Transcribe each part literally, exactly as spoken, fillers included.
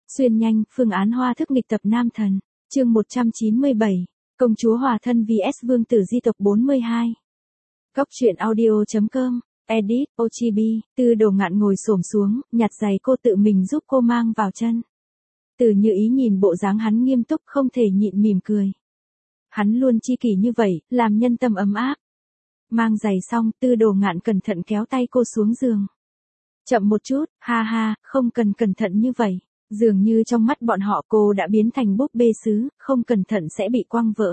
Xuyên nhanh, phương án hoa thức nghịch tập nam thần. Chương một trăm chín mươi bảy. Công chúa hòa thân vs vương tử di tộc bốn mươi hai. Góc truyện audio chấm com. Edit, Ochibi. Tư Đồ Ngạn ngồi xổm xuống, nhặt giày cô tự mình giúp cô mang vào chân. Từ Như Ý nhìn bộ dáng hắn nghiêm túc không thể nhịn mỉm cười. Hắn luôn chi kỷ như vậy, làm nhân tâm ấm áp. Mang giày xong, Tư Đồ Ngạn cẩn thận kéo tay cô xuống giường. Chậm một chút, ha ha, không cần cẩn thận như vậy. Dường như trong mắt bọn họ cô đã biến thành búp bê sứ, không cẩn thận sẽ bị quăng vỡ.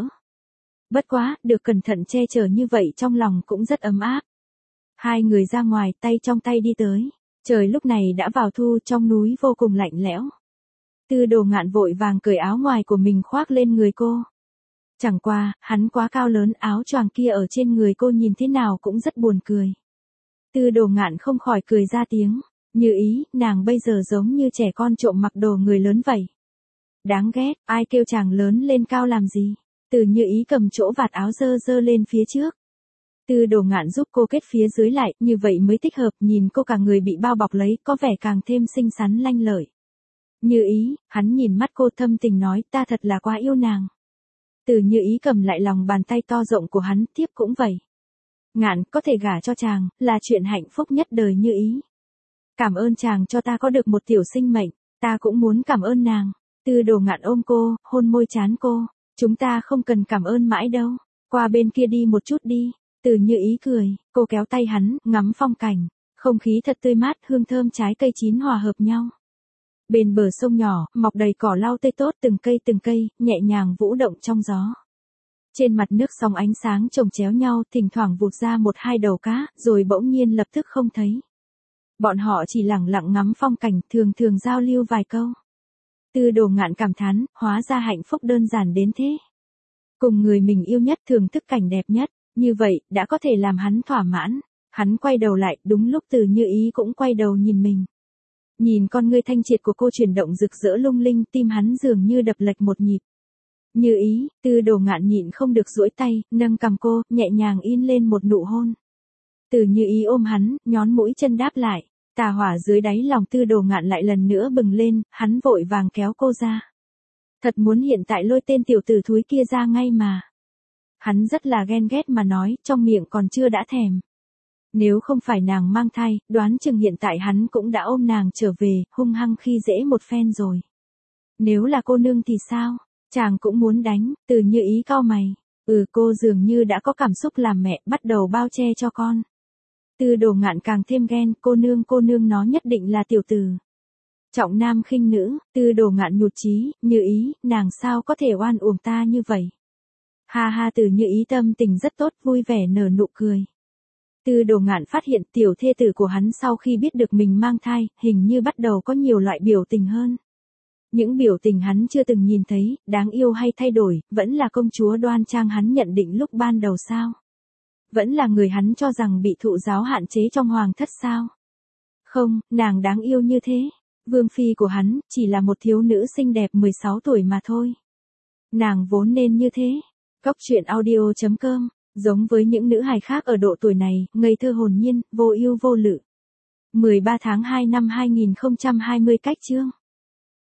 Bất quá, được cẩn thận che chở như vậy trong lòng cũng rất ấm áp. Hai người ra ngoài, tay trong tay đi tới. Trời lúc này đã vào thu, trong núi vô cùng lạnh lẽo. Tư Đồ Ngạn vội vàng cởi áo ngoài của mình khoác lên người cô. Chẳng qua, hắn quá cao lớn, áo choàng kia ở trên người cô nhìn thế nào cũng rất buồn cười. Tư Đồ Ngạn không khỏi cười ra tiếng. Như Ý, nàng bây giờ giống như trẻ con trộm mặc đồ người lớn vậy. Đáng ghét, ai kêu chàng lớn lên cao làm gì. Từ Như Ý cầm chỗ vạt áo dơ dơ lên phía trước. Tư Đồ Ngạn giúp cô kết phía dưới lại, như vậy mới thích hợp, nhìn cô cả người bị bao bọc lấy, có vẻ càng thêm xinh xắn lanh lợi. Như Ý, hắn nhìn mắt cô thâm tình nói, ta thật là quá yêu nàng. Từ Như Ý cầm lại lòng bàn tay to rộng của hắn, tiếp cũng vậy. Ngạn, có thể gả cho chàng, là chuyện hạnh phúc nhất đời Như Ý. Cảm ơn chàng cho ta có được một tiểu sinh mệnh, ta cũng muốn cảm ơn nàng. Tư Đồ Ngạn ôm cô, hôn môi trán cô, chúng ta không cần cảm ơn mãi đâu, qua bên kia đi một chút đi. Từ Như Ý cười, cô kéo tay hắn, ngắm phong cảnh, không khí thật tươi mát, hương thơm trái cây chín hòa hợp nhau. Bên bờ sông nhỏ, mọc đầy cỏ lau tươi tốt, từng cây từng cây, nhẹ nhàng vũ động trong gió. Trên mặt nước sóng ánh sáng chồng chéo nhau, thỉnh thoảng vụt ra một hai đầu cá, rồi bỗng nhiên lập tức không thấy. Bọn họ chỉ lặng lặng ngắm phong cảnh, thường thường giao lưu vài câu. Tư Đồ Ngạn cảm thán, hóa ra hạnh phúc đơn giản đến thế. Cùng người mình yêu nhất thưởng thức cảnh đẹp nhất, như vậy, đã có thể làm hắn thỏa mãn. Hắn quay đầu lại, đúng lúc Từ Như Ý cũng quay đầu nhìn mình. Nhìn con ngươi thanh triệt của cô chuyển động rực rỡ lung linh, tim hắn dường như đập lệch một nhịp. Như Ý, Tư Đồ Ngạn nhịn không được duỗi tay, nâng cằm cô, nhẹ nhàng in lên một nụ hôn. Từ Như Ý ôm hắn, nhón mũi chân đáp lại. Tà hỏa dưới đáy lòng Tư Đồ Ngạn lại lần nữa bừng lên, hắn vội vàng kéo cô ra. Thật muốn hiện tại lôi tên tiểu tử thúi kia ra ngay mà. Hắn rất là ghen ghét mà nói, trong miệng còn chưa đã thèm. Nếu không phải nàng mang thai, đoán chừng hiện tại hắn cũng đã ôm nàng trở về, hung hăng khi dễ một phen rồi. Nếu là cô nương thì sao? Chàng cũng muốn đánh. Từ Như Ý cau mày. Ừ, cô dường như đã có cảm xúc làm mẹ, bắt đầu bao che cho con. Tư Đồ Ngạn càng thêm ghen, cô nương cô nương nó nhất định là tiểu tử. Trọng nam khinh nữ, Tư Đồ Ngạn nhụt chí, Như Ý, nàng sao có thể oan uổng ta như vậy. Ha ha, Từ Như Ý tâm tình rất tốt, vui vẻ nở nụ cười. Tư Đồ Ngạn phát hiện tiểu thê tử của hắn sau khi biết được mình mang thai, hình như bắt đầu có nhiều loại biểu tình hơn. Những biểu tình hắn chưa từng nhìn thấy, đáng yêu hay thay đổi, vẫn là công chúa đoan trang hắn nhận định lúc ban đầu sao? Vẫn là người hắn cho rằng bị thụ giáo hạn chế trong hoàng thất sao? Không, nàng đáng yêu như thế. Vương phi của hắn, chỉ là một thiếu nữ xinh đẹp mười sáu tuổi mà thôi. Nàng vốn nên như thế. Góc truyện audio chấm com. Giống với những nữ hài khác ở độ tuổi này, ngây thơ hồn nhiên, vô ưu vô lự. mười ba tháng hai năm hai nghìn không trăm hai mươi cách chương.